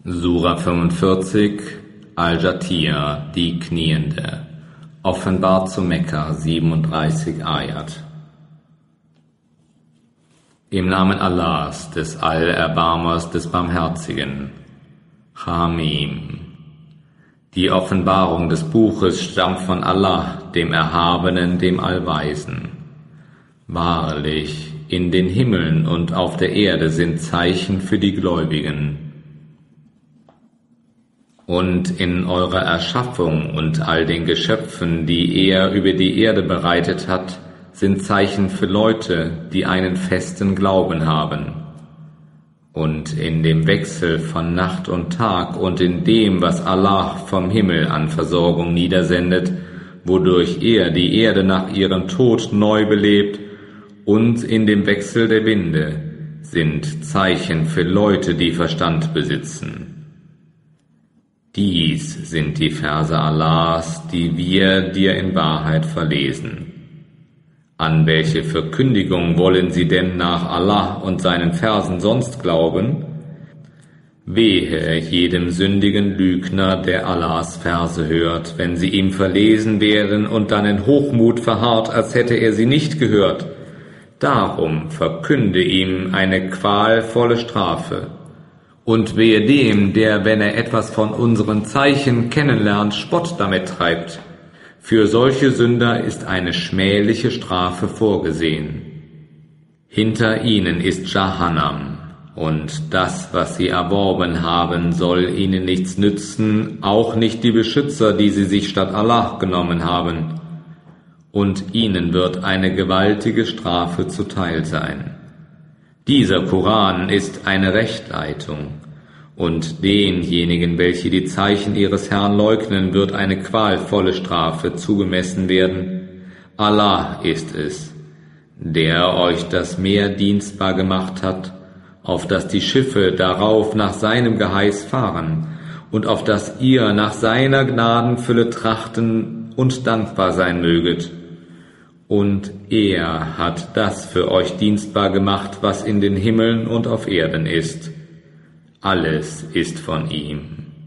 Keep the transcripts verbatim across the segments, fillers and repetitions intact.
Sura fünfundvierzig, Al-Jathir, die Kniende. Offenbart zu Mekka, siebenunddreißig Ayat. Im Namen Allahs, des Allerbarmers, des Barmherzigen. Hamim. Die Offenbarung des Buches stammt von Allah, dem Erhabenen, dem Allweisen. Wahrlich, in den Himmeln und auf der Erde sind Zeichen für die Gläubigen. Und in eurer Erschaffung und all den Geschöpfen, die er über die Erde bereitet hat, sind Zeichen für Leute, die einen festen Glauben haben. Und in dem Wechsel von Nacht und Tag und in dem, was Allah vom Himmel an Versorgung niedersendet, wodurch er die Erde nach ihrem Tod neu belebt, und in dem Wechsel der Winde, sind Zeichen für Leute, die Verstand besitzen. Dies sind die Verse Allahs, die wir dir in Wahrheit verlesen. An welche Verkündigung wollen sie denn nach Allah und seinen Versen sonst glauben? Wehe jedem sündigen Lügner, der Allahs Verse hört, wenn sie ihm verlesen werden und dann in Hochmut verharrt, als hätte er sie nicht gehört. Darum verkünde ihm eine qualvolle Strafe. Und wehe dem, der, wenn er etwas von unseren Zeichen kennenlernt, Spott damit treibt. Für solche Sünder ist eine schmähliche Strafe vorgesehen. Hinter ihnen ist Jahannam, und das, was sie erworben haben, soll ihnen nichts nützen, auch nicht die Beschützer, die sie sich statt Allah genommen haben. Und ihnen wird eine gewaltige Strafe zuteil sein. Dieser Koran ist eine Rechtleitung, und denjenigen, welche die Zeichen ihres Herrn leugnen, wird eine qualvolle Strafe zugemessen werden. Allah ist es, der euch das Meer dienstbar gemacht hat, auf dass die Schiffe darauf nach seinem Geheiß fahren, und auf dass ihr nach seiner Gnadenfülle trachten und dankbar sein möget. Und er hat das für euch dienstbar gemacht, was in den Himmeln und auf Erden ist. Alles ist von ihm.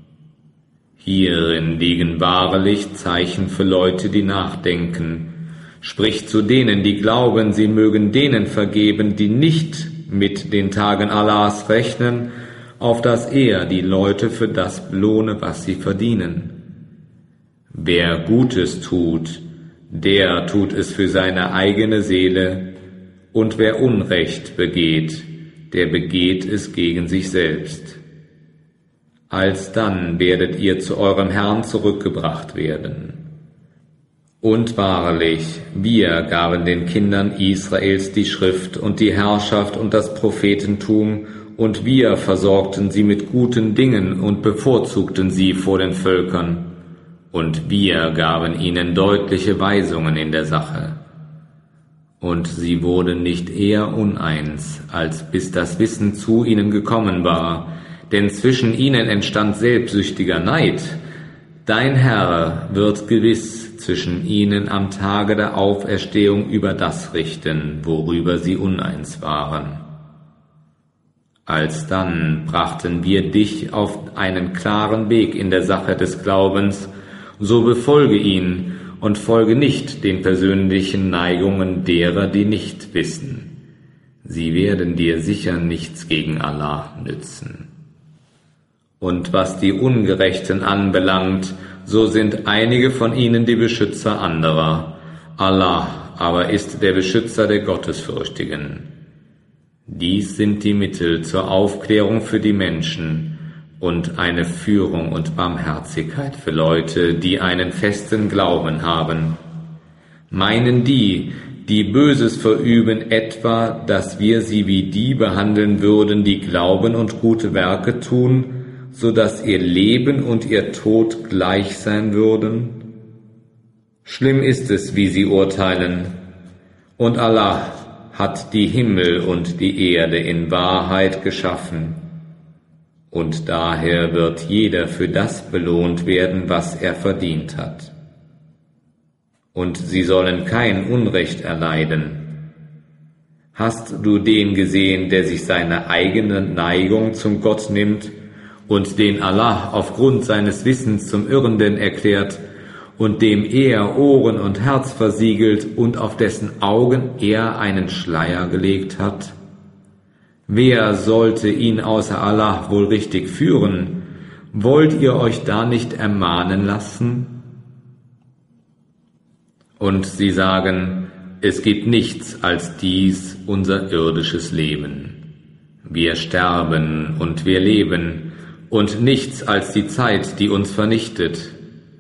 Hierin liegen wahrlich Zeichen für Leute, die nachdenken. Sprich zu denen, die glauben, sie mögen denen vergeben, die nicht mit den Tagen Allahs rechnen, auf dass er die Leute für das belohne, was sie verdienen. Wer Gutes tut, der tut es für seine eigene Seele, und wer Unrecht begeht, der begeht es gegen sich selbst. Alsdann werdet ihr zu eurem Herrn zurückgebracht werden. Und wahrlich, wir gaben den Kindern Israels die Schrift und die Herrschaft und das Prophetentum, und wir versorgten sie mit guten Dingen und bevorzugten sie vor den Völkern. Und wir gaben ihnen deutliche Weisungen in der Sache. Und sie wurden nicht eher uneins, als bis das Wissen zu ihnen gekommen war, denn zwischen ihnen entstand selbstsüchtiger Neid. Dein Herr wird gewiss zwischen ihnen am Tage der Auferstehung über das richten, worüber sie uneins waren. Alsdann brachten wir dich auf einen klaren Weg in der Sache des Glaubens, so befolge ihn und folge nicht den persönlichen Neigungen derer, die nicht wissen. Sie werden dir sicher nichts gegen Allah nützen. Und was die Ungerechten anbelangt, so sind einige von ihnen die Beschützer anderer. Allah aber ist der Beschützer der Gottesfürchtigen. Dies sind die Mittel zur Aufklärung für die Menschen und eine Führung und Barmherzigkeit für Leute, die einen festen Glauben haben. Meinen die, die Böses verüben, etwa, dass wir sie wie die behandeln würden, die glauben und gute Werke tun, so dass ihr Leben und ihr Tod gleich sein würden? Schlimm ist es, wie sie urteilen. Und Allah hat die Himmel und die Erde in Wahrheit geschaffen. Und daher wird jeder für das belohnt werden, was er verdient hat. Und sie sollen kein Unrecht erleiden. Hast du den gesehen, der sich seine eigene Neigung zum Gott nimmt und den Allah aufgrund seines Wissens zum Irrenden erklärt und dem er Ohren und Herz versiegelt und auf dessen Augen er einen Schleier gelegt hat? Wer sollte ihn außer Allah wohl richtig führen? Wollt ihr euch da nicht ermahnen lassen? Und sie sagen, es gibt nichts als dies, unser irdisches Leben. Wir sterben und wir leben, und nichts als die Zeit, die uns vernichtet.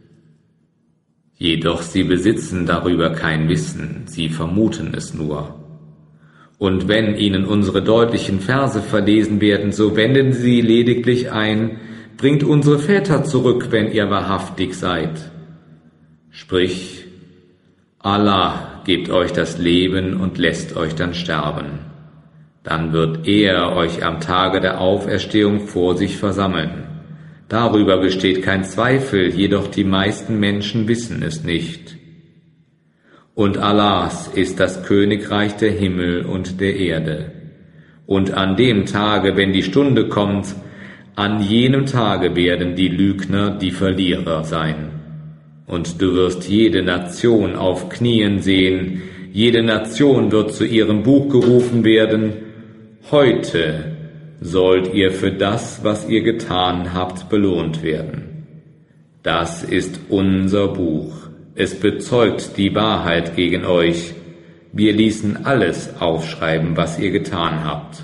Jedoch sie besitzen darüber kein Wissen, sie vermuten es nur. Und wenn ihnen unsere deutlichen Verse verlesen werden, so wenden sie lediglich ein, bringt unsere Väter zurück, wenn ihr wahrhaftig seid. Sprich, Allah gibt euch das Leben und lässt euch dann sterben. Dann wird er euch am Tage der Auferstehung vor sich versammeln. Darüber besteht kein Zweifel, jedoch die meisten Menschen wissen es nicht. Und Allahs ist das Königreich der Himmel und der Erde. Und an dem Tage, wenn die Stunde kommt, an jenem Tage werden die Lügner die Verlierer sein. Und du wirst jede Nation auf Knien sehen, jede Nation wird zu ihrem Buch gerufen werden. Heute sollt ihr für das, was ihr getan habt, belohnt werden. Das ist unser Buch. Es bezeugt die Wahrheit gegen euch. Wir ließen alles aufschreiben, was ihr getan habt.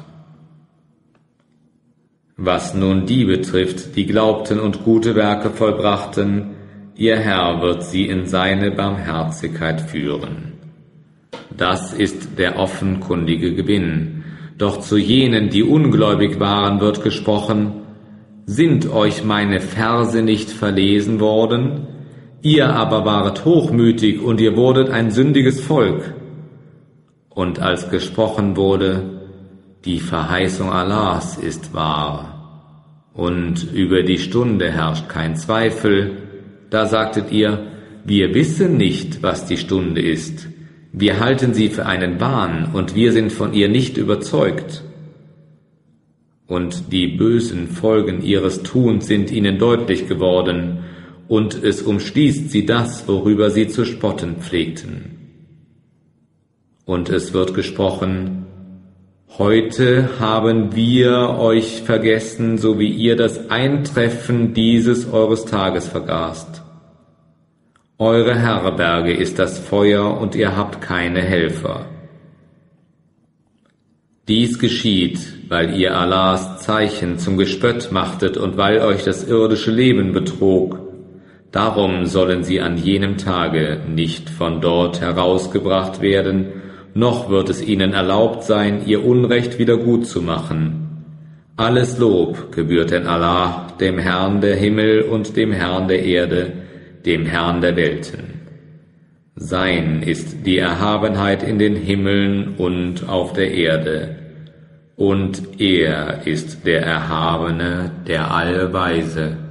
Was nun die betrifft, die glaubten und gute Werke vollbrachten, ihr Herr wird sie in seine Barmherzigkeit führen. Das ist der offenkundige Gewinn. Doch zu jenen, die ungläubig waren, wird gesprochen, sind euch meine Verse nicht verlesen worden? Ihr aber waret hochmütig und ihr wurdet ein sündiges Volk. Und als gesprochen wurde, die Verheißung Allahs ist wahr und über die Stunde herrscht kein Zweifel, da sagtet ihr, wir wissen nicht, was die Stunde ist. Wir halten sie für einen Wahn und wir sind von ihr nicht überzeugt. Und die bösen Folgen ihres Tuns sind ihnen deutlich geworden, und es umschließt sie das, worüber sie zu spotten pflegten. Und es wird gesprochen, heute haben wir euch vergessen, so wie ihr das Eintreffen dieses eures Tages vergaßt. Eure Herberge ist das Feuer und ihr habt keine Helfer. Dies geschieht, weil ihr Allahs Zeichen zum Gespött machtet und weil euch das irdische Leben betrog. Darum sollen sie an jenem Tage nicht von dort herausgebracht werden, noch wird es ihnen erlaubt sein, ihr Unrecht wieder gut zu machen. Alles Lob gebührt denn Allah, dem Herrn der Himmel und dem Herrn der Erde, dem Herrn der Welten. Sein ist die Erhabenheit in den Himmeln und auf der Erde, und er ist der Erhabene, der Allweise.